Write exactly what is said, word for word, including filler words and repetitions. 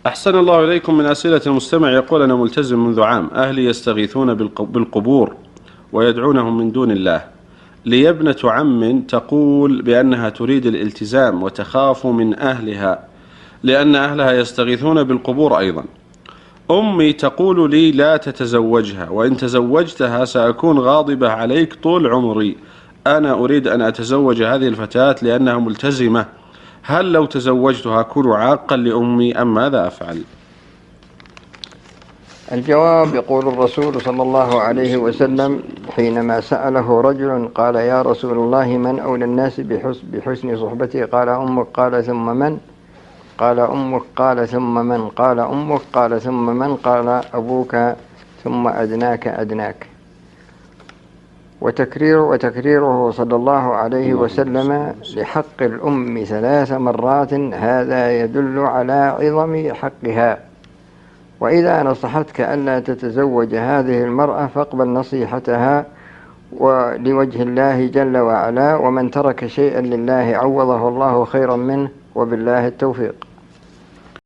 أحسن الله إليكم. من أسئلة المستمع يقول: أنا ملتزم منذ عام، أهلي يستغيثون بالقبور ويدعونهم من دون الله، لي ابنة عم تقول بأنها تريد الالتزام وتخاف من أهلها لأن أهلها يستغيثون بالقبور أيضا. أمي تقول لي لا تتزوجها، وإن تزوجتها سأكون غاضبة عليك طول عمري. أنا أريد أن أتزوج هذه الفتاة لأنها ملتزمة، هل لو تزوجتها أكون عاقا لأمي أم ماذا أفعل؟ الجواب: يقول الرسول صلى الله عليه وسلم حينما سأله رجل قال: يا رسول الله، من أولى الناس بحسن صحبتي؟ قال: أمك. قال: ثم من؟ قال: أمك. قال: ثم من؟ قال: أمك. قال: ثم من؟ قال: أبوك، ثم أدناك أدناك. وتكرير وتكريره صلى الله عليه وسلم لحق الأم ثلاث مرات هذا يدل على عظم حقها. وإذا نصحتك ألا تتزوج هذه المرأة فاقبل نصيحتها ولوجه الله جل وعلا، ومن ترك شيئا لله عوضه الله خيرا منه، وبالله التوفيق.